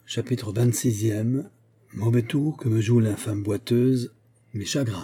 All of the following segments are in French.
Chapitre 26e. Mauvais tour que me joue l'infâme boiteuse, mes chagrins.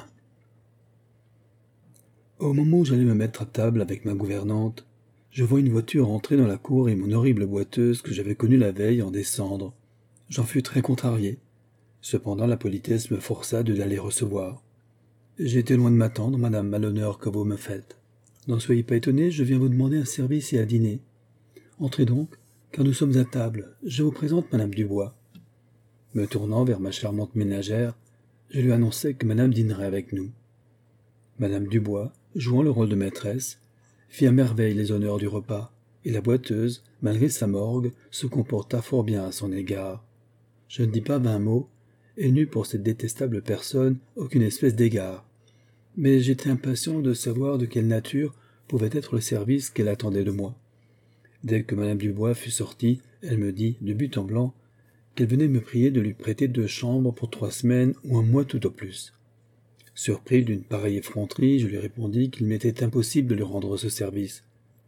Au moment où j'allais me mettre à table avec ma gouvernante, je vois une voiture entrer dans la cour et mon horrible boiteuse que j'avais connue la veille en descendre. J'en fus très contrarié. Cependant la politesse me força de l'aller recevoir. J'ai été loin de m'attendre, madame, à l'honneur que vous me faites. N'en soyez pas étonnée, je viens vous demander un service et à dîner. Entrez donc, car nous sommes à table. Je vous présente madame Dubois. Me tournant vers ma charmante ménagère, je lui annonçai que madame dînerait avec nous. Madame Dubois, jouant le rôle de maîtresse, fit à merveille les honneurs du repas, et la boiteuse, malgré sa morgue, se comporta fort bien à son égard. Je ne dis pas 20 mots, et n'eus pour cette détestable personne aucune espèce d'égard. Mais j'étais impatient de savoir de quelle nature pouvait être le service qu'elle attendait de moi. Dès que madame Dubois fut sortie, elle me dit, de but en blanc, qu'elle venait me prier de lui prêter 2 chambres pour 3 semaines ou un mois tout au plus. Surpris d'une pareille effronterie, je lui répondis qu'il m'était impossible de lui rendre ce service.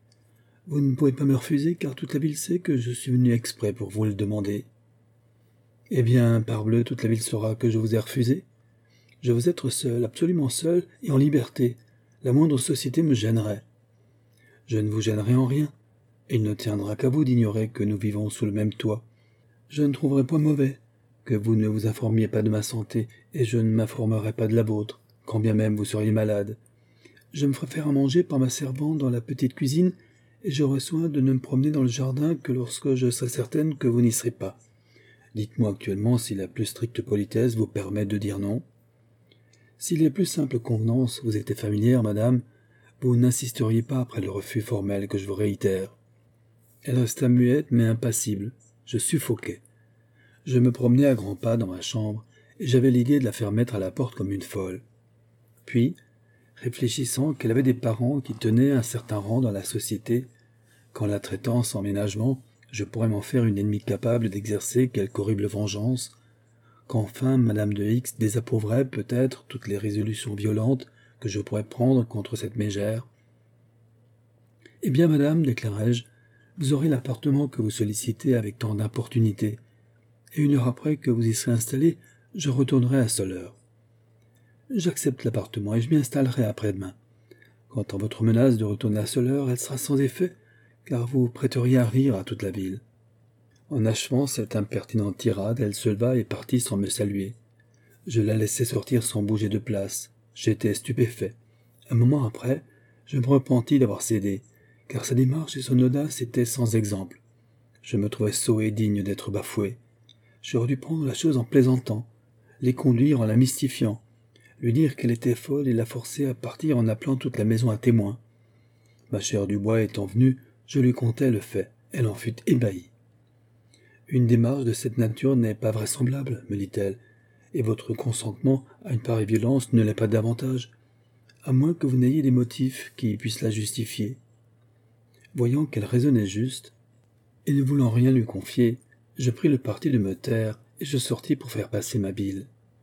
« Vous ne pouvez pas me refuser, car toute la ville sait que je suis venu exprès pour vous le demander. »« Eh bien, parbleu, toute la ville saura que je vous ai refusé. Je veux être seul, absolument seul et en liberté. La moindre société me gênerait. Je ne vous gênerai en rien. Il ne tiendra qu'à vous d'ignorer que nous vivons sous le même toit. Je ne trouverai point mauvais que vous ne vous informiez pas de ma santé, et je ne m'informerai pas de la vôtre, quand bien même vous seriez malade. Je me ferai faire à manger par ma servante dans la petite cuisine, et j'aurai soin de ne me promener dans le jardin que lorsque je serai certaine que vous n'y serez pas. Dites-moi actuellement si la plus stricte politesse vous permet de dire non. Si les plus simples convenances vous étaient familières, madame, vous n'insisteriez pas après le refus formel que je vous réitère. » Elle resta muette mais impassible. Je suffoquais. Je me promenais à grands pas dans ma chambre, et j'avais l'idée de la faire mettre à la porte comme une folle. Puis, réfléchissant qu'elle avait des parents qui tenaient un certain rang dans la société, qu'en la traitant sans ménagement, je pourrais m'en faire une ennemie capable d'exercer quelque horrible vengeance, qu'enfin madame de X désapprouverait peut-être toutes les résolutions violentes que je pourrais prendre contre cette mégère. « Eh bien, madame, déclarai-je, vous aurez l'appartement que vous sollicitez avec tant d'importunité, et 1 heure après que vous y serez installé, je retournerai à Soleure. J'accepte l'appartement et je m'y installerai après-demain. Quant à votre menace de retourner à Soleure, elle sera sans effet, car vous prêteriez à rire à toute la ville. » En achevant cette impertinente tirade, elle se leva et partit sans me saluer. Je la laissai sortir sans bouger de place. J'étais stupéfait. Un moment après, je me repentis d'avoir cédé, car sa démarche et son audace étaient sans exemple. Je me trouvais sot et digne d'être bafoué. J'aurais dû prendre la chose en plaisantant, les conduire en la mystifiant, lui dire qu'elle était folle et la forcer à partir en appelant toute la maison à témoin. Ma chère Dubois étant venue, je lui contai le fait. Elle en fut ébahie. « Une démarche de cette nature n'est pas vraisemblable, me dit-elle, et votre consentement à une pareille violence ne l'est pas davantage, à moins que vous n'ayez des motifs qui puissent la justifier. » Voyant qu'elle raisonnait juste, et ne voulant rien lui confier, je pris le parti de me taire et je sortis pour faire passer ma bile.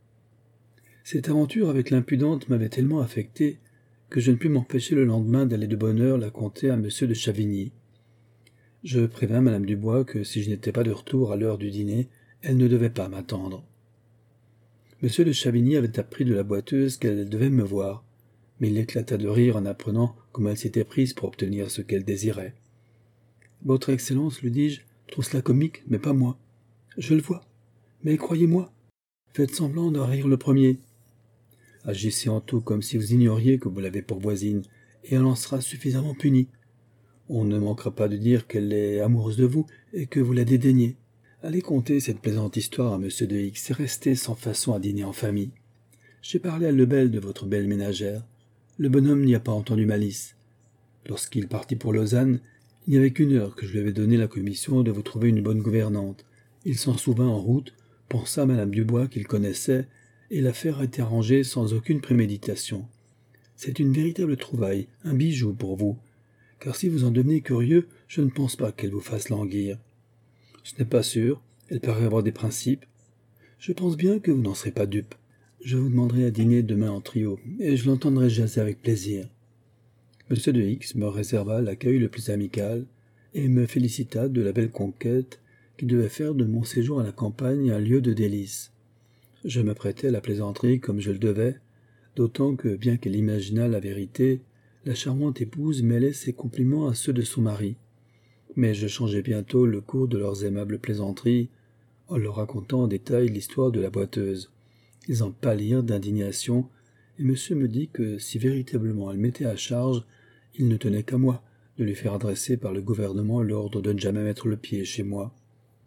Cette aventure avec l'impudente m'avait tellement affecté que je ne pus m'empêcher le lendemain d'aller de bonne heure la conter à monsieur de Chavigny. Je prévins madame Dubois que si je n'étais pas de retour à l'heure du dîner, elle ne devait pas m'attendre. Monsieur de Chavigny avait appris de la boiteuse qu'elle devait me voir, mais il éclata de rire en apprenant comment elle s'était prise pour obtenir ce qu'elle désirait. « Votre Excellence, lui dis-je, trouve cela comique, mais pas moi. Je le vois. Mais croyez-moi, faites semblant de rire le premier. Agissez en tout comme si vous ignoriez que vous l'avez pour voisine, et elle en sera suffisamment punie. On ne manquera pas de dire qu'elle est amoureuse de vous et que vous la dédaignez. Allez conter cette plaisante histoire à monsieur de X et restez sans façon à dîner en famille. J'ai parlé à Lebel de votre belle ménagère. Le bonhomme n'y a pas entendu malice. Lorsqu'il partit pour Lausanne, il n'y avait qu'1 heure que je lui avais donné la commission de vous trouver une bonne gouvernante. Il s'en souvint en route, pensa à madame Dubois qu'il connaissait, et l'affaire a été arrangée sans aucune préméditation. C'est une véritable trouvaille, un bijou pour vous, car si vous en devenez curieux, je ne pense pas qu'elle vous fasse languir. Ce n'est pas sûr, elle paraît avoir des principes. Je pense bien que vous n'en serez pas dupe. Je vous demanderai à dîner demain en trio, et je l'entendrai jaser avec plaisir. Monsieur de X me réserva l'accueil le plus amical, et me félicita de la belle conquête qui devait faire de mon séjour à la campagne un lieu de délices. Je m'apprêtais à la plaisanterie comme je le devais, d'autant que, bien qu'elle imaginât la vérité, la charmante épouse mêlait ses compliments à ceux de son mari. Mais je changeai bientôt le cours de leurs aimables plaisanteries, en leur racontant en détail l'histoire de la boiteuse. Ils en pâlirent d'indignation, et monsieur me dit que si véritablement elle m'était à charge, il ne tenait qu'à moi de lui faire adresser par le gouvernement l'ordre de ne jamais mettre le pied chez moi.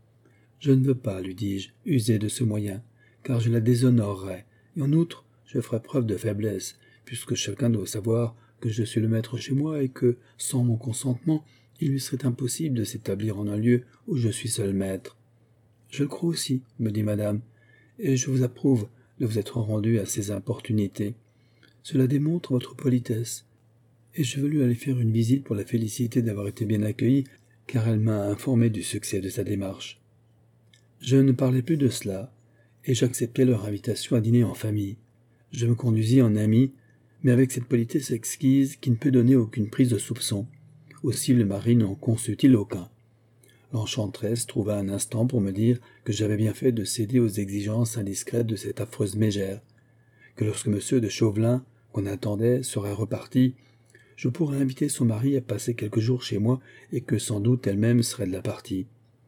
Je ne veux pas, lui dis-je, user de ce moyen, car je la déshonorerais, et en outre, je ferais preuve de faiblesse, puisque chacun doit savoir que je suis le maître chez moi et que, sans mon consentement, il lui serait impossible de s'établir en un lieu où je suis seul maître. Je le crois aussi, me dit madame, et je vous approuve de vous être rendu à ces importunités. Cela démontre votre politesse, et je veux lui aller faire une visite pour la féliciter d'avoir été bien accueillie, car elle m'a informé du succès de sa démarche. Je ne parlais plus de cela, et j'acceptai leur invitation à dîner en famille. Je me conduisis en ami, mais avec cette politesse exquise qui ne peut donner aucune prise de soupçon. Aussi le mari n'en conçut-il aucun. L'enchanteresse trouva un instant pour me dire que j'avais bien fait de céder aux exigences indiscrètes de cette affreuse mégère, que lorsque M. de Chauvelin, qu'on attendait, serait reparti, je pourrais inviter son mari à passer quelques jours chez moi et que sans doute elle-même serait de la partie.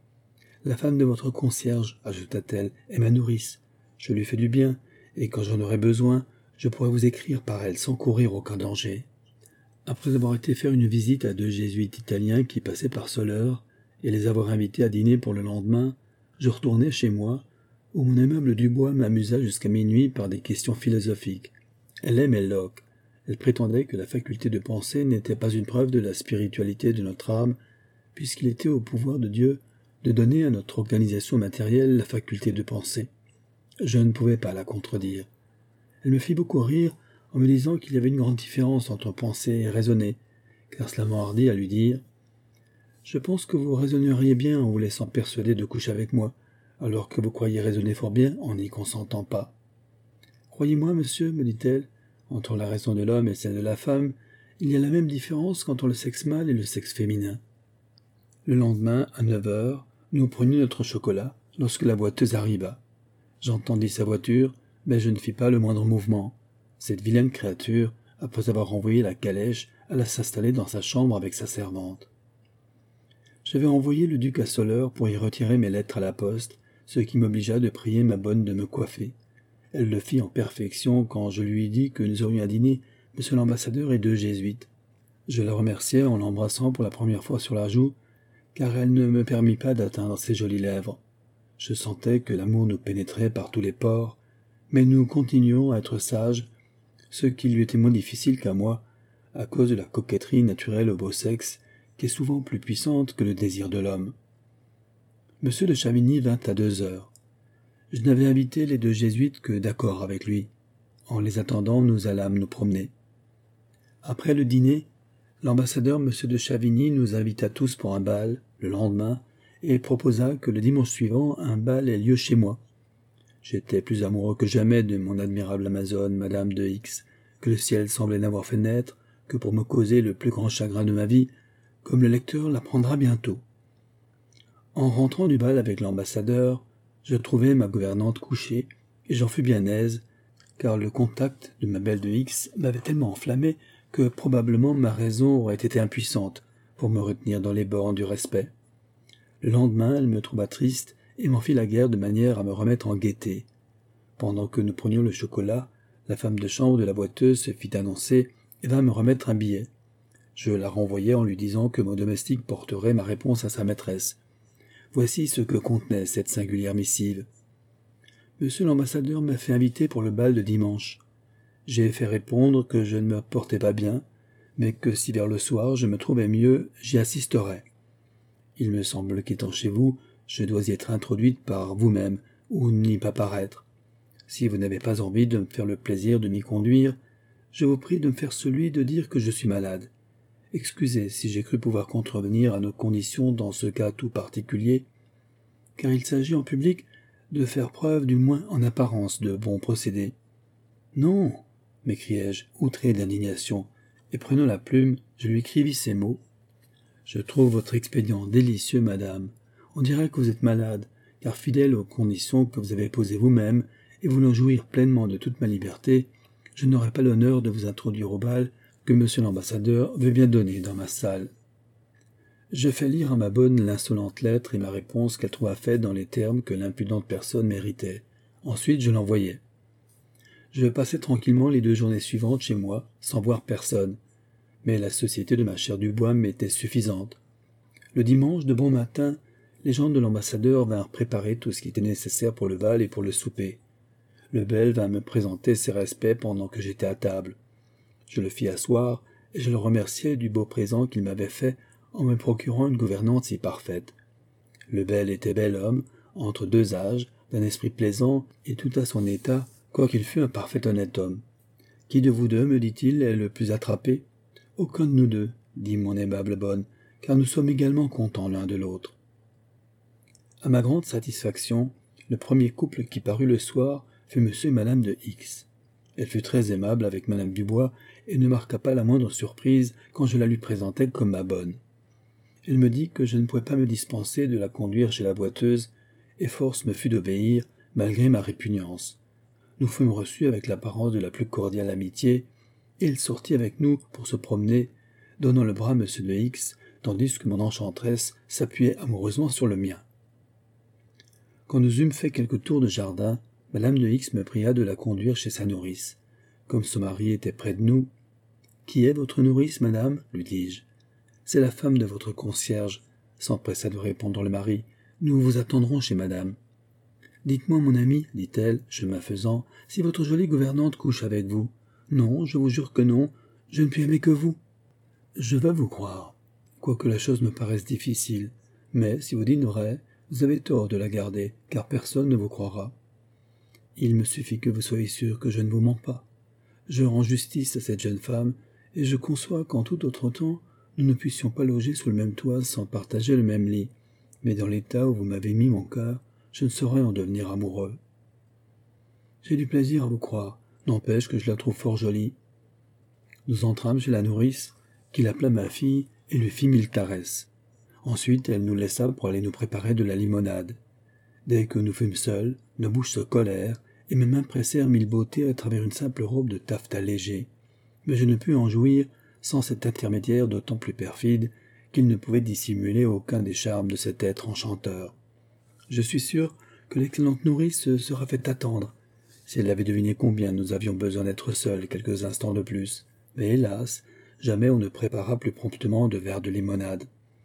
La femme de votre concierge, ajouta-t-elle, est ma nourrice. Je lui fais du bien, et quand j'en aurai besoin, je pourrai vous écrire par elle sans courir aucun danger. Après avoir été faire une visite à 2 jésuites italiens qui passaient par Soleure, et les avoir invités à dîner pour le lendemain, je retournai chez moi, où mon aimable Dubois m'amusa jusqu'à minuit par des questions philosophiques. Elle aimait Locke. Elle prétendait que la faculté de penser n'était pas une preuve de la spiritualité de notre âme, puisqu'il était au pouvoir de Dieu de donner à notre organisation matérielle la faculté de penser. Je ne pouvais pas la contredire. Elle me fit beaucoup rire en me disant qu'il y avait une grande différence entre penser et raisonner, car cela m'enhardit à lui dire « Je pense que vous raisonneriez bien en vous laissant persuader de coucher avec moi, alors que vous croyez raisonner fort bien en n'y consentant pas. » « Croyez-moi, monsieur, me dit-elle, entre la raison de l'homme et celle de la femme, il y a la même différence qu'entre le sexe mâle et le sexe féminin. » Le lendemain, à 9 heures, nous prenions notre chocolat lorsque la boiteuse arriva. J'entendis sa voiture, mais je ne fis pas le moindre mouvement. Cette vilaine créature, après avoir renvoyé la calèche, alla s'installer dans sa chambre avec sa servante. J'avais envoyé le duc à Soleure pour y retirer mes lettres à la poste, ce qui m'obligea de prier ma bonne de me coiffer. Elle le fit en perfection quand je lui dis que nous aurions à dîner monsieur l'ambassadeur et 2 jésuites. Je la remerciai en l'embrassant pour la première fois sur la joue, car elle ne me permit pas d'atteindre ses jolies lèvres. Je sentais que l'amour nous pénétrait par tous les pores, mais nous continuions à être sages, ce qui lui était moins difficile qu'à moi, à cause de la coquetterie naturelle au beau sexe, qui est souvent plus puissante que le désir de l'homme. Monsieur de Chavigny vint à 2 heures. Je n'avais invité les 2 jésuites que d'accord avec lui. En les attendant, nous allâmes nous promener. Après le dîner, l'ambassadeur M. de Chavigny nous invita tous pour un bal, le lendemain, et proposa que le dimanche suivant, un bal ait lieu chez moi. J'étais plus amoureux que jamais de mon admirable Amazone, Madame de X, que le ciel semblait n'avoir fait naître que pour me causer le plus grand chagrin de ma vie, comme le lecteur l'apprendra bientôt. En rentrant du bal avec l'ambassadeur, je trouvai ma gouvernante couchée, et j'en fus bien aise, car le contact de ma belle de X m'avait tellement enflammé que probablement ma raison aurait été impuissante pour me retenir dans les bornes du respect. Le lendemain, elle me trouva triste et m'en fit la guerre de manière à me remettre en gaieté. Pendant que nous prenions le chocolat, la femme de chambre de la boiteuse se fit annoncer et vint me remettre un billet. Je la renvoyai en lui disant que mon domestique porterait ma réponse à sa maîtresse. Voici ce que contenait cette singulière missive. Monsieur l'ambassadeur m'a fait inviter pour le bal de dimanche. J'ai fait répondre que je ne me portais pas bien, mais que si vers le soir je me trouvais mieux, j'y assisterais. Il me semble qu'étant chez vous, je dois y être introduite par vous-même, ou n'y pas paraître. Si vous n'avez pas envie de me faire le plaisir de m'y conduire, je vous prie de me faire celui de dire que je suis malade. Excusez si j'ai cru pouvoir contrevenir à nos conditions dans ce cas tout particulier, car il s'agit en public de faire preuve du moins en apparence de bons procédés. « Non !» m'écriai-je, outré d'indignation, et prenant la plume, je lui écrivis ces mots. « Je trouve votre expédient délicieux, madame. On dirait que vous êtes malade, car fidèle aux conditions que vous avez posées vous-même, et voulant jouir pleinement de toute ma liberté, je n'aurai pas l'honneur de vous introduire au bal que monsieur l'ambassadeur veut bien donner dans ma salle. » Je fais lire à ma bonne l'insolente lettre et ma réponse qu'elle trouva faite dans les termes que l'impudente personne méritait. Ensuite, je l'envoyai. Je passai tranquillement les 2 journées suivantes chez moi, sans voir personne. Mais la société de ma chère Dubois m'était suffisante. Le dimanche, de bon matin, les gens de l'ambassadeur vinrent préparer tout ce qui était nécessaire pour le bal et pour le souper. Le bel vint me présenter ses respects pendant que j'étais à table. Je le fis asseoir, et je le remerciai du beau présent qu'il m'avait fait en me procurant une gouvernante si parfaite. Le bel était bel homme, entre 2 âges, d'un esprit plaisant et tout à son état, quoiqu'il fût un parfait honnête homme. « Qui de vous 2, me dit-il, est le plus attrapé ?»« Aucun de nous 2, dit mon aimable bonne, car nous sommes également contents l'un de l'autre. » À ma grande satisfaction, le premier couple qui parut le soir fut M. et Mme de X. Elle fut très aimable avec Mme Dubois et ne marqua pas la moindre surprise quand je la lui présentai comme ma bonne. Elle me dit que je ne pouvais pas me dispenser de la conduire chez la boiteuse, et force me fut d'obéir, malgré ma répugnance. Nous fûmes reçus avec l'apparence de la plus cordiale amitié, et elle sortit avec nous pour se promener, donnant le bras à M. de X, tandis que mon enchanteresse s'appuyait amoureusement sur le mien. Quand nous eûmes fait quelques tours de jardin, Mme de X me pria de la conduire chez sa nourrice. Comme son mari était près de nous, « Qui est votre nourrice, madame ?» lui dis-je. « C'est la femme de votre concierge, » s'empressa de répondre le mari. « Nous vous attendrons chez madame. »« Dites-moi, mon ami, dit-elle, chemin faisant, si votre jolie gouvernante couche avec vous. »« Non, je vous jure que non, je ne puis aimer que vous. »« Je veux vous croire, quoique la chose me paraisse difficile, mais si vous dînerez, vous avez tort de la garder, car personne ne vous croira. Il me suffit que vous soyez sûr que je ne vous mens pas. Je rends justice à cette jeune femme, et je conçois qu'en tout autre temps, nous ne puissions pas loger sous le même toit sans partager le même lit. Mais dans l'état où vous m'avez mis mon cœur, je ne saurais en devenir amoureux. J'ai du plaisir à vous croire, n'empêche que je la trouve fort jolie. Nous entrâmes chez la nourrice, qui l'appela ma fille et lui fit 1000 caresses. Ensuite, elle nous laissa pour aller nous préparer de la limonade. Dès que nous fûmes seuls, nos bouches se collèrent, et mes mains pressèrent 1000 beautés à travers une simple robe de taffetas léger. Mais je ne pus en jouir sans cet intermédiaire d'autant plus perfide qu'il ne pouvait dissimuler aucun des charmes de cet être enchanteur. Je suis sûr que l'excellente nourrice se sera fait attendre, si elle avait deviné combien nous avions besoin d'être seuls quelques instants de plus. Mais hélas, jamais on ne prépara plus promptement de verres de limonade.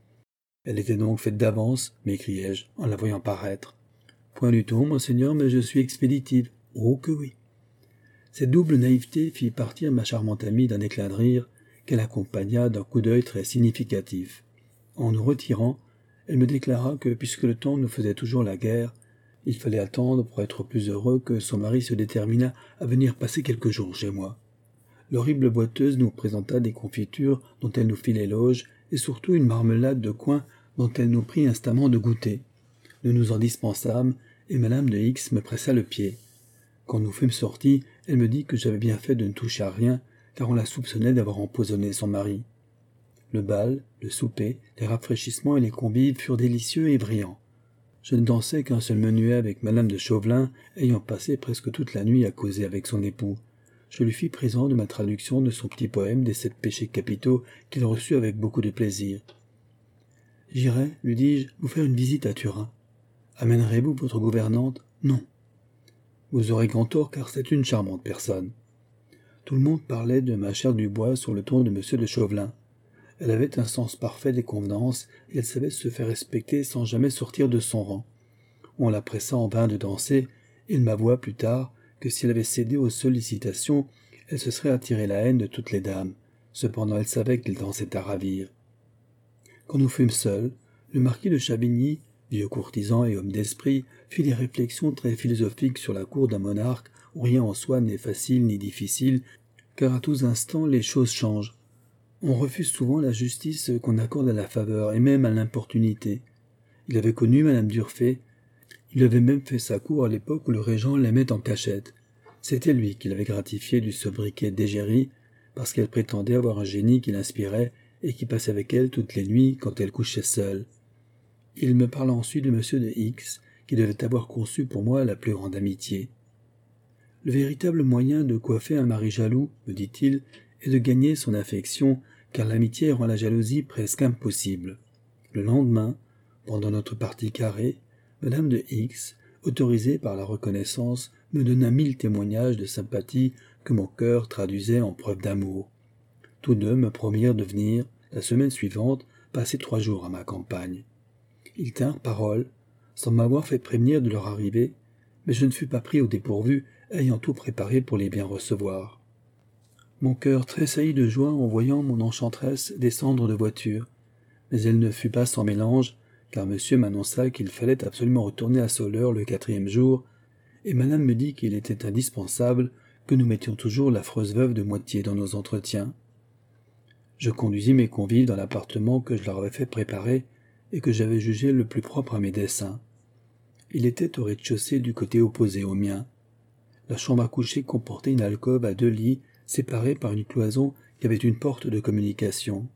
« Elle était donc faite d'avance, m'écriai-je, en la voyant paraître. « Point du tout, monseigneur, mais je suis expéditive. »« Oh que oui !» Cette double naïveté fit partir ma charmante amie d'un éclat de rire, qu'elle accompagna d'un coup d'œil très significatif. En nous retirant, elle me déclara que, puisque le temps nous faisait toujours la guerre, il fallait attendre pour être plus heureux que son mari se déterminât à venir passer quelques jours chez moi. L'horrible boiteuse nous présenta des confitures dont elle nous fit l'éloge, et surtout une marmelade de coing dont elle nous prit instamment de goûter. Nous nous en dispensâmes, et Madame de X me pressa le pied. Quand nous fûmes sortis, elle me dit que j'avais bien fait de ne toucher à rien, car on la soupçonnait d'avoir empoisonné son mari. Le bal, le souper, les rafraîchissements et les convives furent délicieux et brillants. Je ne dansai qu'un seul menuet avec Madame de Chauvelin, ayant passé presque toute la nuit à causer avec son époux. Je lui fis présent de ma traduction de son petit poème des 7 péchés capitaux qu'il reçut avec beaucoup de plaisir. « J'irai, lui dis-je, vous faire une visite à Turin. Amènerez-vous votre gouvernante ? Non. Vous aurez grand tort, car c'est une charmante personne. » Tout le monde parlait de ma chère Dubois sur le ton de M. de Chauvelin. Elle avait un sens parfait des convenances, et elle savait se faire respecter sans jamais sortir de son rang. On la pressa en vain de danser, et il m'avoua plus tard que si elle avait cédé aux sollicitations, elle se serait attiré la haine de toutes les dames. Cependant, elle savait qu'il dansait à ravir. Quand nous fûmes seuls, le marquis de Chavigny, vieux courtisan et homme d'esprit, fit des réflexions très philosophiques sur la cour d'un monarque où rien en soi n'est facile ni difficile, car à tous instants les choses changent. On refuse souvent la justice qu'on accorde à la faveur et même à l'importunité. Il avait connu Madame d'Urfé. Il avait même fait sa cour à l'époque où le régent l'aimait en cachette. C'était lui qui l'avait gratifié du sobriquet d'égérie, parce qu'elle prétendait avoir un génie qui l'inspirait et qui passait avec elle toutes les nuits quand elle couchait seule. Il me parla ensuite de M. de X, qui devait avoir conçu pour moi la plus grande amitié. Le véritable moyen de coiffer un mari jaloux, me dit-il, est de gagner son affection, car l'amitié rend la jalousie presque impossible. Le lendemain, pendant notre partie carrée, Madame de X, autorisée par la reconnaissance, me donna 1000 témoignages de sympathie que mon cœur traduisait en preuves d'amour. Tous deux me promirent de venir, la semaine suivante, passer 3 jours à ma campagne. Ils tinrent parole, sans m'avoir fait prévenir de leur arrivée, mais je ne fus pas pris au dépourvu, ayant tout préparé pour les bien recevoir. Mon cœur tressaillit de joie en voyant mon enchanteresse descendre de voiture, mais elle ne fut pas sans mélange, car monsieur m'annonça qu'il fallait absolument retourner à Soleure le 4e jour, et madame me dit qu'il était indispensable que nous mettions toujours l'affreuse veuve de Moitié dans nos entretiens. Je conduisis mes convives dans l'appartement que je leur avais fait préparer et que j'avais jugé le plus propre à mes desseins. Il était au rez-de-chaussée du côté opposé au mien. La chambre à coucher comportait une alcôve à 2 lits, séparée par une cloison qui avait une porte de communication.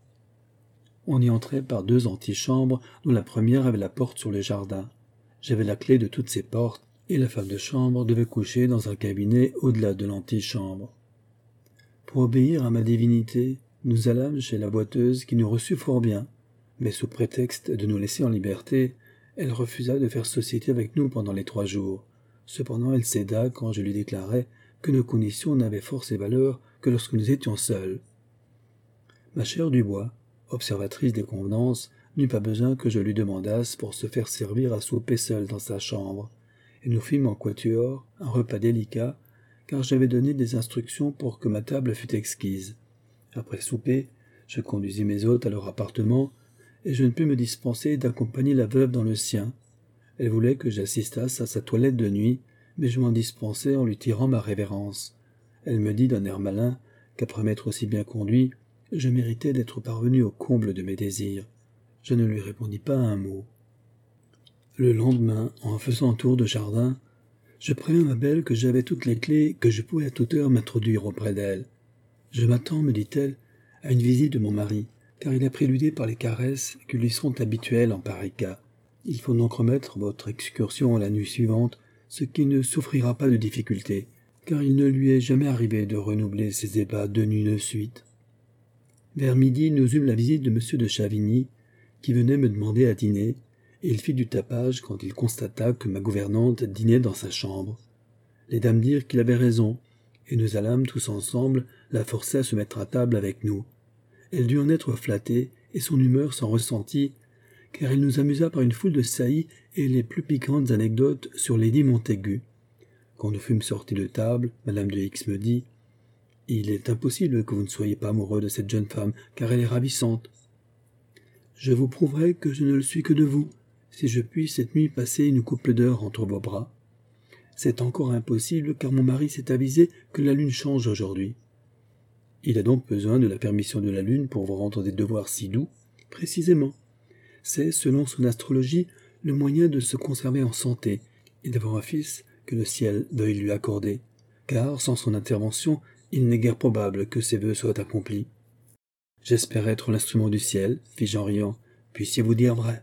On y entrait par 2 antichambres, dont la première avait la porte sur le jardin. J'avais la clé de toutes ces portes, et la femme de chambre devait coucher dans un cabinet au-delà de l'antichambre. Pour obéir à ma divinité, nous allâmes chez la boiteuse qui nous reçut fort bien, mais sous prétexte de nous laisser en liberté, elle refusa de faire société avec nous pendant les 3 jours. Cependant elle céda quand je lui déclarai que nos conditions n'avaient force et valeur que lorsque nous étions seuls. Ma chère Dubois, observatrice des convenances, n'eut pas besoin que je lui demandasse pour se faire servir à souper seule dans sa chambre, et nous fîmes en quatuor un repas délicat, car j'avais donné des instructions pour que ma table fût exquise. Après souper, je conduisis mes hôtes à leur appartement, et je ne pus me dispenser d'accompagner la veuve dans le sien. Elle voulait que j'assistasse à sa toilette de nuit, mais je m'en dispensai en lui tirant ma révérence. Elle me dit d'un air malin qu'après m'être aussi bien conduit, je méritais d'être parvenu au comble de mes désirs. Je ne lui répondis pas un mot. Le lendemain, en faisant un tour de jardin, je prévins ma belle que j'avais toutes les clés, que je pouvais à toute heure m'introduire auprès d'elle. Je m'attends, me dit-elle, à une visite de mon mari, car il a préludé par les caresses qui lui sont habituelles en pareil cas. Il faut donc remettre votre excursion à la nuit suivante, ce qui ne souffrira pas de difficulté, car il ne lui est jamais arrivé de renouveler ses ébats 2 nuits de suite. Vers midi, nous eûmes la visite de M. de Chavigny, qui venait me demander à dîner, et il fit du tapage quand il constata que ma gouvernante dînait dans sa chambre. Les dames dirent qu'il avait raison, et nous allâmes tous ensemble la forcer à se mettre à table avec nous. Elle dut en être flattée, et son humeur s'en ressentit, car elle nous amusa par une foule de saillies et les plus piquantes anecdotes sur Lady Montaigu. Quand nous fûmes sortis de table, madame de X me dit « Il est impossible que vous ne soyez pas amoureux de cette jeune femme, car elle est ravissante. Je vous prouverai que je ne le suis que de vous, si je puis cette nuit passer une couple d'heures entre vos bras. C'est encore impossible, car mon mari s'est avisé que la lune change aujourd'hui. Il a donc besoin de la permission de la lune pour vous rendre des devoirs si doux. Précisément. C'est, selon son astrologie, le moyen de se conserver en santé et d'avoir un fils que le ciel veuille lui accorder, car sans son intervention, il n'est guère probable que ses vœux soient accomplis. J'espère être l'instrument du ciel, fis-je en riant, puissiez-vous dire vrai.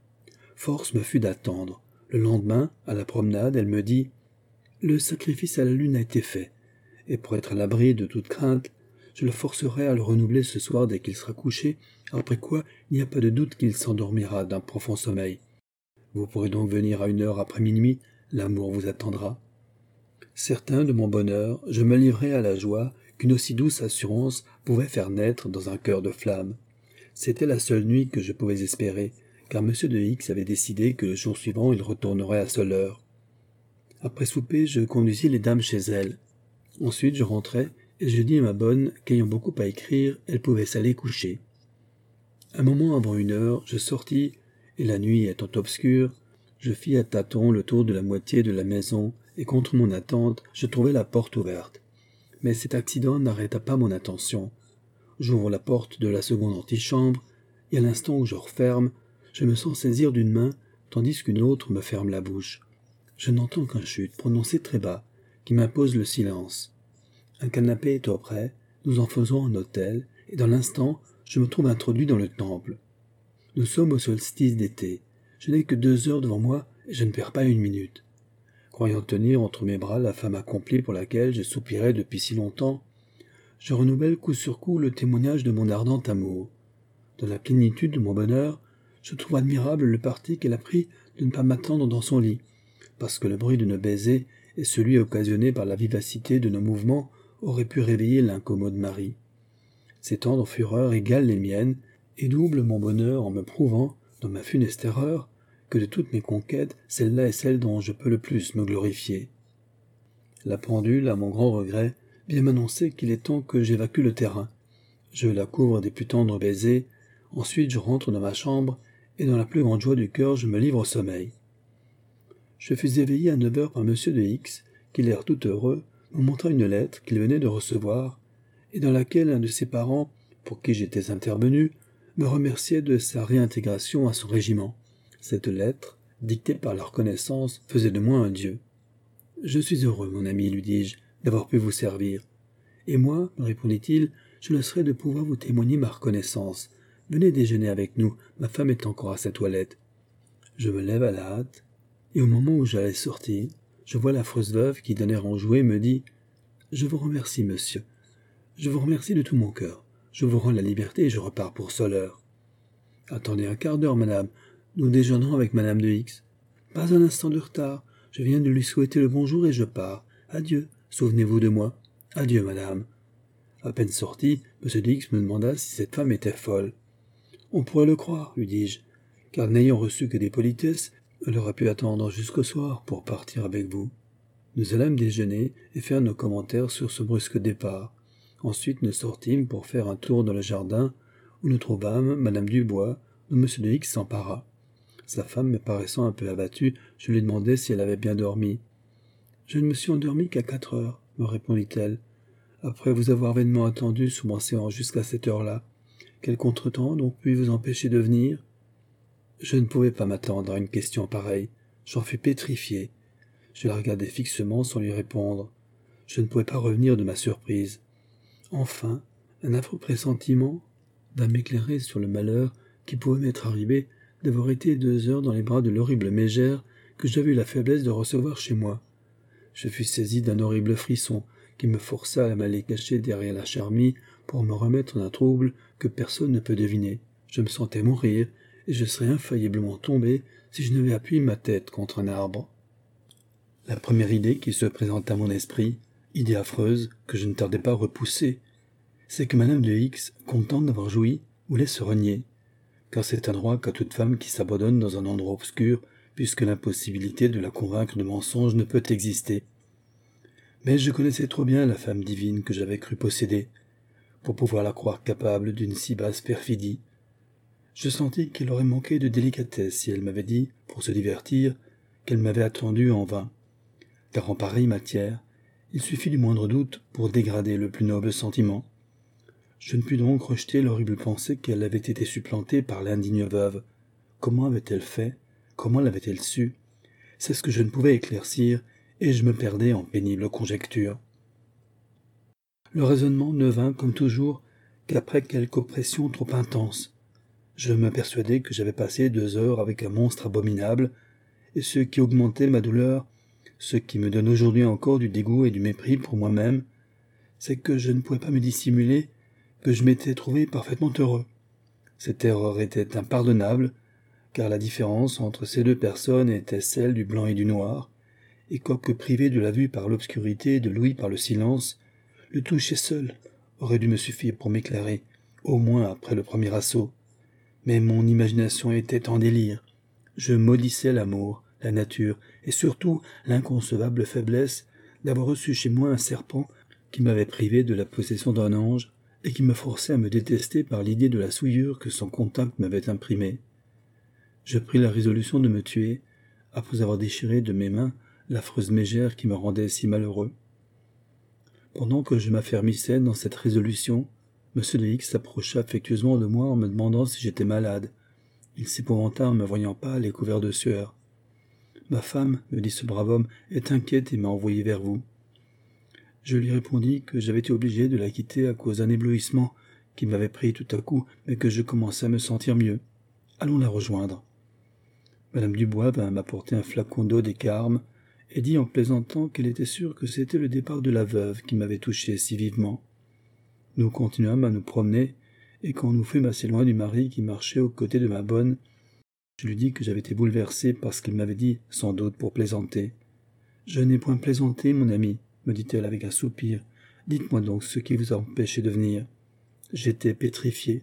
Force me fut d'attendre. Le lendemain, à la promenade, elle me dit « Le sacrifice à la lune a été fait, et pour être à l'abri de toute crainte, je le forcerai à le renouveler ce soir dès qu'il sera couché, après quoi il n'y a pas de doute qu'il s'endormira d'un profond sommeil. Vous pourrez donc venir à 1 heure après minuit, l'amour vous attendra. » Certain de mon bonheur, je me livrai à la joie qu'une aussi douce assurance pouvait faire naître dans un cœur de flamme. C'était la seule nuit que je pouvais espérer, car M. de X avait décidé que le jour suivant il retournerait à Soleure. Après souper, je conduisis les dames chez elles. Ensuite, je rentrai, et je dis à ma bonne qu'ayant beaucoup à écrire, elle pouvait s'aller coucher. Un moment avant 1 heure, je sortis, et la nuit étant obscure, je fis à tâtons le tour de la moitié de la maison, et contre mon attente, je trouvai la porte ouverte. Mais cet accident n'arrêta pas mon attention. J'ouvre la porte de la seconde antichambre, et à l'instant où je referme, je me sens saisir d'une main, tandis qu'une autre me ferme la bouche. Je n'entends qu'un chut prononcé très bas, qui m'impose le silence. Un canapé est auprès, nous en faisons un autel, et dans l'instant, je me trouve introduit dans le temple. Nous sommes au solstice d'été. Je n'ai que 2 heures devant moi et je ne perds pas une minute. Croyant tenir entre mes bras la femme accomplie pour laquelle je soupirais depuis si longtemps, je renouvelle coup sur coup le témoignage de mon ardent amour. Dans la plénitude de mon bonheur, je trouve admirable le parti qu'elle a pris de ne pas m'attendre dans son lit, parce que le bruit de nos baisers et celui occasionné par la vivacité de nos mouvements auraient pu réveiller l'incommode mari. Ses tendres fureurs égalent les miennes et doublent mon bonheur en me prouvant, dans ma funeste erreur, que de toutes mes conquêtes, celle-là est celle dont je peux le plus me glorifier. La pendule, à mon grand regret, vient m'annoncer qu'il est temps que j'évacue le terrain. Je la couvre des plus tendres baisers, ensuite je rentre dans ma chambre, et dans la plus grande joie du cœur, je me livre au sommeil. Je fus éveillé à 9 heures par M. de X, qui, l'air tout heureux, me montra une lettre qu'il venait de recevoir, et dans laquelle un de ses parents, pour qui j'étais intervenu, me remerciait de sa réintégration à son régiment. Cette lettre, dictée par la reconnaissance, faisait de moi un dieu. « Je suis heureux, mon ami, lui dis-je, d'avoir pu vous servir. Et moi, me répondit-il, je le serai de pouvoir vous témoigner ma reconnaissance. Venez déjeuner avec nous, ma femme est encore à sa toilette. » Je me lève à la hâte, et au moment où j'allais sortir, je vois l'affreuse veuve qui, d'un air enjoué, me dit « Je vous remercie, monsieur. Je vous remercie de tout mon cœur. Je vous rends la liberté et je repars pour Soleure. »« Attendez un quart d'heure, madame. Nous déjeunerons avec madame de X. »« Pas un instant de retard. Je viens de lui souhaiter le bonjour et je pars. Adieu. Souvenez-vous de moi. Adieu, madame. » À peine sorti, M. de X me demanda si cette femme était folle. « On pourrait le croire, lui dis-je, car n'ayant reçu que des politesses, elle aurait pu attendre jusqu'au soir pour partir avec vous. » Nous allâmes déjeuner et faire nos commentaires sur ce brusque départ. Ensuite nous sortîmes pour faire un tour dans le jardin, où nous trouvâmes madame Dubois, dont M. de X s'empara. Sa femme me paraissant un peu abattue, je lui demandai si elle avait bien dormi. « Je ne me suis endormie qu'à 4 heures, me répondit-elle, après vous avoir vainement attendu sous mon séance jusqu'à cette heure-là. Quel contretemps donc puis vous empêcher de venir ?» Je ne pouvais pas m'attendre à une question pareille. J'en fus pétrifié. Je la regardai fixement sans lui répondre. Je ne pouvais pas revenir de ma surprise. Enfin, un affreux pressentiment vint m'éclairer sur le malheur qui pouvait m'être arrivé d'avoir été 2 heures dans les bras de l'horrible mégère que j'avais eu la faiblesse de recevoir chez moi. Je fus saisi d'un horrible frisson qui me força à m'aller cacher derrière la charmille pour me remettre d'un trouble que personne ne peut deviner. Je me sentais mourir, et je serais infailliblement tombé si je n'avais appuyé ma tête contre un arbre. La première idée qui se présenta à mon esprit, idée affreuse que je ne tardai pas à repousser, c'est que madame de X, contente d'avoir joui, voulait se renier, car c'est un droit qu'a toute femme qui s'abandonne dans un endroit obscur, puisque l'impossibilité de la convaincre de mensonge ne peut exister. Mais je connaissais trop bien la femme divine que j'avais cru posséder, pour pouvoir la croire capable d'une si basse perfidie. Je sentis qu'il aurait manqué de délicatesse si elle m'avait dit, pour se divertir, qu'elle m'avait attendu en vain. Car en pareille matière, il suffit du moindre doute pour dégrader le plus noble sentiment. Je ne pus donc rejeter l'horrible pensée qu'elle avait été supplantée par l'indigne veuve. Comment avait-elle fait? Comment l'avait-elle su? C'est ce que je ne pouvais éclaircir, et je me perdais en pénibles conjectures. Le raisonnement ne vint, comme toujours, qu'après quelque oppression trop intense. Je me persuadai que j'avais passé 2 heures avec un monstre abominable, et ce qui augmentait ma douleur, ce qui me donne aujourd'hui encore du dégoût et du mépris pour moi-même, c'est que je ne pouvais pas me dissimuler que je m'étais trouvé parfaitement heureux. Cette erreur était impardonnable, car la différence entre ces 2 personnes était celle du blanc et du noir, et quoique privé de la vue par l'obscurité et de l'ouïe par le silence, le toucher seul aurait dû me suffire pour m'éclairer, au moins après le premier assaut. Mais mon imagination était en délire. Je maudissais l'amour, la nature, et surtout l'inconcevable faiblesse d'avoir reçu chez moi un serpent qui m'avait privé de la possession d'un ange et qui me forçait à me détester par l'idée de la souillure que son contact m'avait imprimée. Je pris la résolution de me tuer, après avoir déchiré de mes mains l'affreuse mégère qui me rendait si malheureux. Pendant que je m'affermissais dans cette résolution, M. de X s'approcha affectueusement de moi en me demandant si j'étais malade. Il s'épouvanta en me voyant pâle et couvert de sueur. « Ma femme, me dit ce brave homme, est inquiète et m'a envoyé vers vous. » Je lui répondis que j'avais été obligé de la quitter à cause d'un éblouissement qui m'avait pris tout à coup, mais que je commençais à me sentir mieux. Allons la rejoindre. Madame Dubois vint m'apporter un flacon d'eau des Carmes et dit en plaisantant qu'elle était sûre que c'était le départ de la veuve qui m'avait touché si vivement. Nous continuâmes à nous promener, et quand nous fûmes assez loin du mari qui marchait aux côtés de ma bonne, je lui dis que j'avais été bouleversé par ce qu'il m'avait dit, sans doute pour plaisanter. « Je n'ai point plaisanté, mon ami, me dit-elle avec un soupir. Dites-moi donc ce qui vous a empêché de venir. » J'étais pétrifié.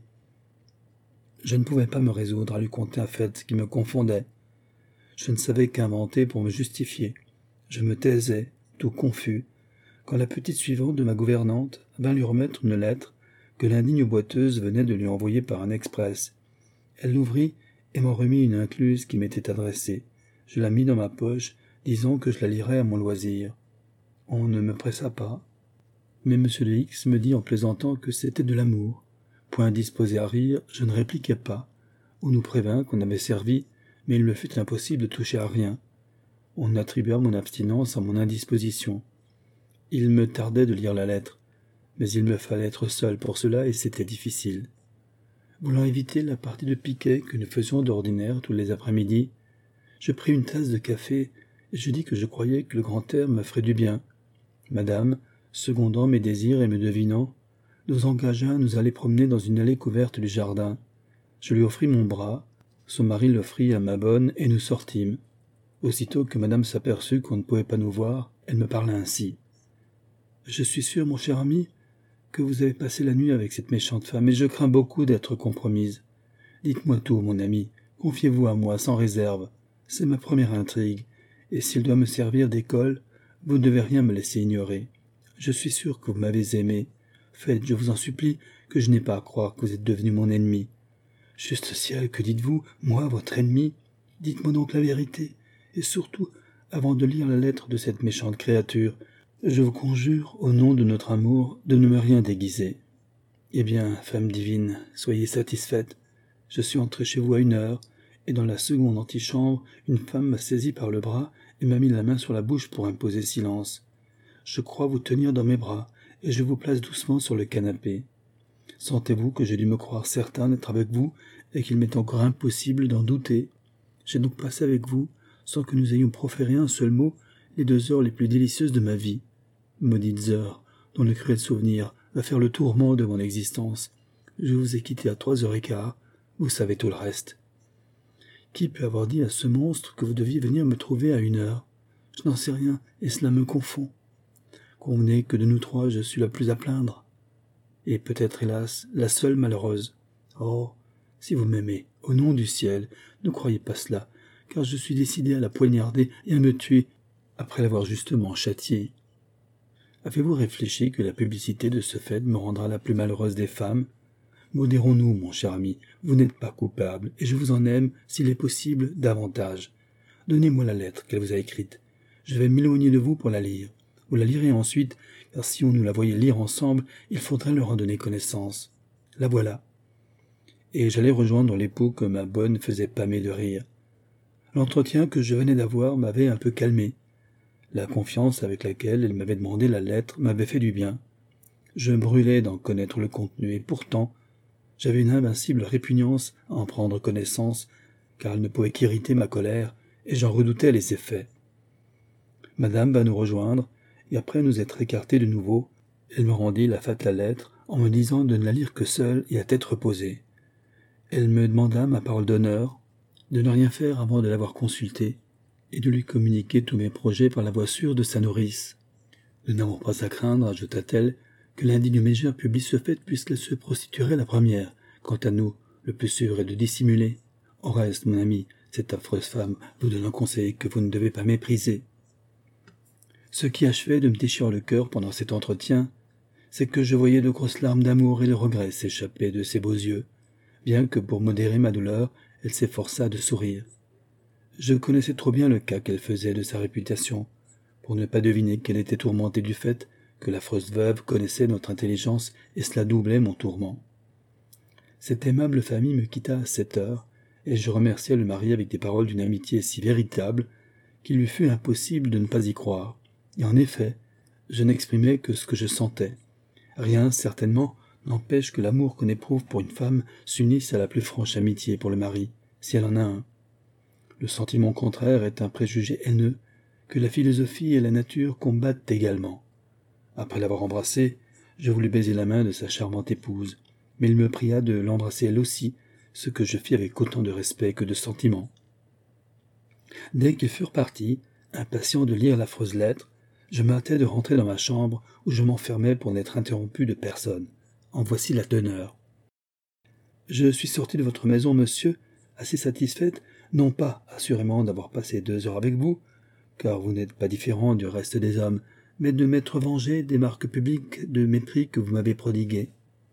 Je ne pouvais pas me résoudre à lui conter un fait qui me confondait. Je ne savais qu'inventer pour me justifier. Je me taisais, tout confus, quand la petite suivante de ma gouvernante vint lui remettre une lettre que l'indigne boiteuse venait de lui envoyer par un express. Elle l'ouvrit et m'en remit une incluse qui m'était adressée. Je la mis dans ma poche, disant que je la lirais à mon loisir. On ne me pressa pas. Mais M. de X me dit en plaisantant que c'était de l'amour. Point disposé à rire, je ne répliquai pas. On nous prévint qu'on avait servi, mais il me fut impossible de toucher à rien. On attribua mon abstinence à mon indisposition. Il me tardait de lire la lettre, mais il me fallait être seul pour cela et c'était difficile. Voulant éviter la partie de piquet que nous faisions d'ordinaire tous les après-midi, je pris une tasse de café et je dis que je croyais que le grand air me ferait du bien. Madame, secondant mes désirs et me devinant, nous engagea à nous aller promener dans une allée couverte du jardin. Je lui offris mon bras, son mari l'offrit à ma bonne et nous sortîmes. Aussitôt que madame s'aperçut qu'on ne pouvait pas nous voir, elle me parla ainsi. « Je suis sûr, mon cher ami, que vous avez passé la nuit avec cette méchante femme, et je crains beaucoup d'être compromise. Dites-moi tout, mon ami, confiez-vous à moi sans réserve. C'est ma première intrigue, et s'il doit me servir d'école, vous ne devez rien me laisser ignorer. Je suis sûr que vous m'avez aimé. Faites, je vous en supplie, que je n'ai pas à croire que vous êtes devenu mon ennemi. Juste ciel, que dites-vous, moi, votre ennemi? Dites-moi donc la vérité, et surtout, avant de lire la lettre de cette méchante créature, je vous conjure, au nom de notre amour, de ne me rien déguiser. Eh bien, femme divine, soyez satisfaite. Je suis entré chez vous à 1 heure, et dans la seconde antichambre, une femme m'a saisi par le bras et m'a mis la main sur la bouche pour imposer silence. Je crois vous tenir dans mes bras, et je vous place doucement sur le canapé. Sentez-vous que j'ai dû me croire certain d'être avec vous, et qu'il m'est encore impossible d'en douter. J'ai donc passé avec vous, sans que nous ayons proféré un seul mot, les 2 heures les plus délicieuses de ma vie. Maudites heures, dont le cruel souvenir va faire le tourment de mon existence. Je vous ai quitté à 3h15, vous savez tout le reste. Qui peut avoir dit à ce monstre que vous deviez venir me trouver à 1 heure? Je n'en sais rien, et cela me confond. Convenez que de nous 3, je suis la plus à plaindre. Et peut-être, hélas, la seule malheureuse. Oh, si vous m'aimez, au nom du ciel, ne croyez pas cela, car je suis décidé à la poignarder et à me tuer, après l'avoir justement châtiée. Avez-vous réfléchi que la publicité de ce fait me rendra la plus malheureuse des femmes? Modérons-nous, mon cher ami, vous n'êtes pas coupable, et je vous en aime, s'il est possible, davantage. Donnez-moi la lettre qu'elle vous a écrite. Je vais m'éloigner de vous pour la lire. Vous la lirez ensuite, car si on nous la voyait lire ensemble, il faudrait leur en donner connaissance. La voilà. Et j'allais rejoindre l'époux que ma bonne faisait pâmer de rire. L'entretien que je venais d'avoir m'avait un peu calmé. La confiance avec laquelle elle m'avait demandé la lettre m'avait fait du bien. Je brûlais d'en connaître le contenu, et pourtant, j'avais une invincible répugnance à en prendre connaissance, car elle ne pouvait qu'irriter ma colère, et j'en redoutais les effets. Madame va nous rejoindre, et après nous être écartés de nouveau, elle me rendit la fatale lettre en me disant de ne la lire que seule et à tête reposée. Elle me demanda ma parole d'honneur, de ne rien faire avant de l'avoir consultée, et de lui communiquer tous mes projets par la voix sûre de sa nourrice. Nous n'avons pas à craindre, ajouta-t-elle, que l'indigne mégère publie ce fait puisqu'elle se prostituerait la première. Quant à nous, le plus sûr est de dissimuler. Au reste, mon ami, cette affreuse femme vous donne un conseil que vous ne devez pas mépriser. Ce qui achevait de me déchirer le cœur pendant cet entretien, c'est que je voyais de grosses larmes d'amour et de regret s'échapper de ses beaux yeux, bien que pour modérer ma douleur, elle s'efforçât de sourire. Je connaissais trop bien le cas qu'elle faisait de sa réputation, pour ne pas deviner qu'elle était tourmentée du fait que l'affreuse veuve connaissait notre intelligence et cela doublait mon tourment. Cette aimable famille me quitta à 7 heures, et je remerciai le mari avec des paroles d'une amitié si véritable qu'il lui fut impossible de ne pas y croire. Et en effet, je n'exprimais que ce que je sentais. Rien, certainement, n'empêche que l'amour qu'on éprouve pour une femme s'unisse à la plus franche amitié pour le mari, si elle en a un. Le sentiment contraire est un préjugé haineux que la philosophie et la nature combattent également. Après l'avoir embrassé, je voulus baiser la main de sa charmante épouse, mais il me pria de l'embrasser elle aussi, ce que je fis avec autant de respect que de sentiment. Dès qu'ils furent partis, impatient de lire l'affreuse lettre, je me hâtai de rentrer dans ma chambre où je m'enfermais pour n'être interrompu de personne. En voici la teneur. Je suis sortie de votre maison, monsieur, assez satisfaite, non pas, assurément, d'avoir passé 2 heures avec vous, car vous n'êtes pas différent du reste des hommes, mais de m'être vengée des marques publiques de mépris que vous m'avez prodiguées.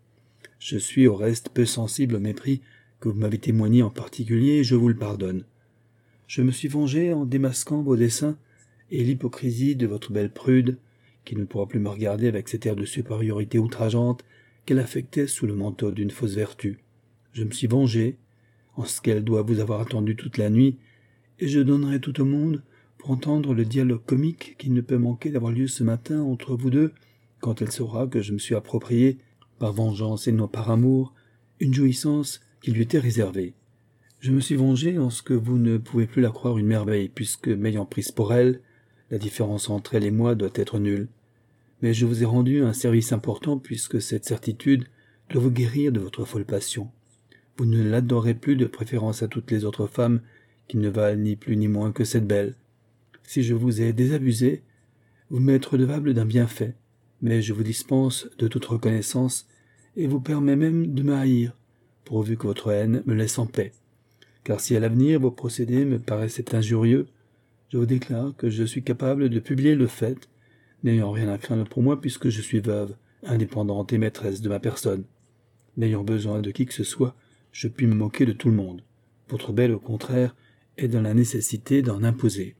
Je suis au reste peu sensible au mépris que vous m'avez témoigné en particulier, et je vous le pardonne. Je me suis vengé en démasquant vos desseins et l'hypocrisie de votre belle prude, qui ne pourra plus me regarder avec cet air de supériorité outrageante qu'elle affectait sous le manteau d'une fausse vertu. Je me suis vengé, en ce qu'elle doit vous avoir attendu toute la nuit, et je donnerai tout au monde pour entendre le dialogue comique qui ne peut manquer d'avoir lieu ce matin entre vous deux, quand elle saura que je me suis approprié, par vengeance et non par amour, une jouissance qui lui était réservée. Je me suis vengé en ce que vous ne pouvez plus la croire une merveille, puisque, m'ayant prise pour elle, la différence entre elle et moi doit être nulle. Mais je vous ai rendu un service important, puisque cette certitude doit vous guérir de votre folle passion. Vous ne l'adorez plus de préférence à toutes les autres femmes, qui ne valent ni plus ni moins que cette belle. Si je vous ai désabusé, vous m'êtes redevable d'un bienfait, mais je vous dispense de toute reconnaissance, et vous permets même de me haïr, pourvu que votre haine me laisse en paix. Car si à l'avenir vos procédés me paraissaient injurieux, je vous déclare que je suis capable de publier le fait, n'ayant rien à craindre pour moi puisque je suis veuve, indépendante et maîtresse de ma personne. N'ayant besoin de qui que ce soit, je puis me moquer de tout le monde. Votre belle, au contraire, est dans la nécessité d'en imposer.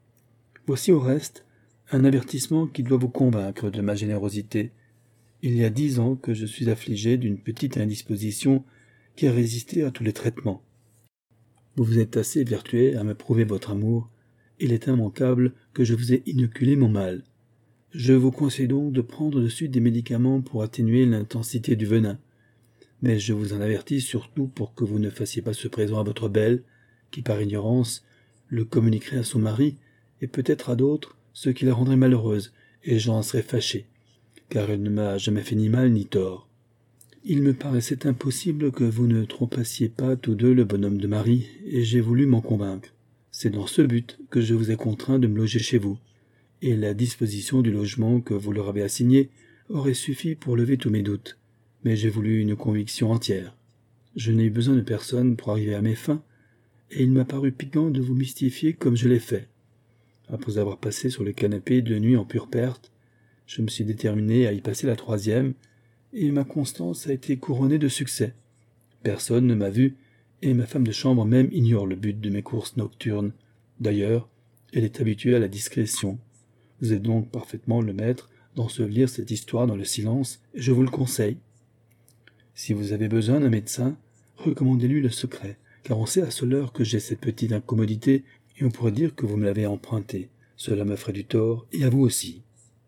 Voici au reste un avertissement qui doit vous convaincre de ma générosité. Il y a 10 ans que je suis affligé d'une petite indisposition qui a résisté à tous les traitements. Vous vous êtes assez vertueux à me prouver votre amour. Il est immanquable que je vous ai inoculé mon mal. Je vous conseille donc de prendre de suite des médicaments pour atténuer l'intensité du venin. Mais je vous en avertis surtout pour que vous ne fassiez pas ce présent à votre belle, qui par ignorance le communiquerait à son mari, et peut-être à d'autres, ce qui la rendrait malheureuse, et j'en serais fâché, car elle ne m'a jamais fait ni mal ni tort. Il me paraissait impossible que vous ne trompassiez pas tous deux le bonhomme de Marie, et j'ai voulu m'en convaincre. C'est dans ce but que je vous ai contraint de me loger chez vous, et la disposition du logement que vous leur avez assigné aurait suffi pour lever tous mes doutes. Mais j'ai voulu une conviction entière. Je n'ai eu besoin de personne pour arriver à mes fins, et il m'a paru piquant de vous mystifier comme je l'ai fait. Après avoir passé sur le canapé 2 nuits en pure perte, je me suis déterminé à y passer la 3e, et ma constance a été couronnée de succès. Personne ne m'a vu, et ma femme de chambre même ignore le but de mes courses nocturnes. D'ailleurs, elle est habituée à la discrétion. Vous êtes donc parfaitement le maître d'ensevelir cette histoire dans le silence, et je vous le conseille. Si vous avez besoin d'un médecin, recommandez-lui le secret, car on sait à seule heure que j'ai cette petite incommodité, et on pourrait dire que vous me l'avez emprunté. Cela me ferait du tort, et à vous aussi.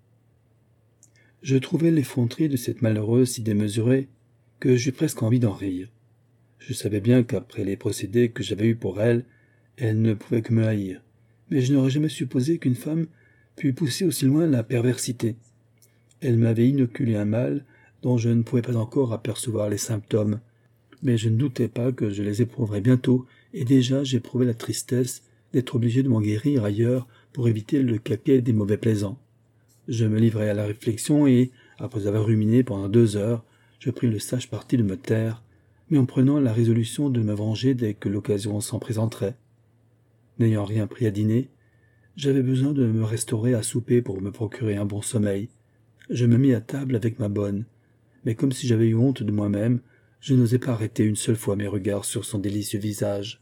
Je trouvais l'effronterie de cette malheureuse si démesurée que j'eus presque envie d'en rire. Je savais bien qu'après les procédés que j'avais eus pour elle, elle ne pouvait que me haïr, mais je n'aurais jamais supposé qu'une femme pût pousser aussi loin la perversité. Elle m'avait inoculé un mal dont je ne pouvais pas encore apercevoir les symptômes, mais je ne doutais pas que je les éprouverais bientôt, et déjà j'éprouvais la tristesse d'être obligé de m'en guérir ailleurs pour éviter le caquet des mauvais plaisants. Je me livrai à la réflexion et, après avoir ruminé pendant 2 heures, je pris le sage parti de me taire, mais en prenant la résolution de me venger dès que l'occasion s'en présenterait. N'ayant rien pris à dîner, j'avais besoin de me restaurer à souper pour me procurer un bon sommeil. Je me mis à table avec ma bonne, mais comme si j'avais eu honte de moi-même, je n'osais pas arrêter une seule fois mes regards sur son délicieux visage.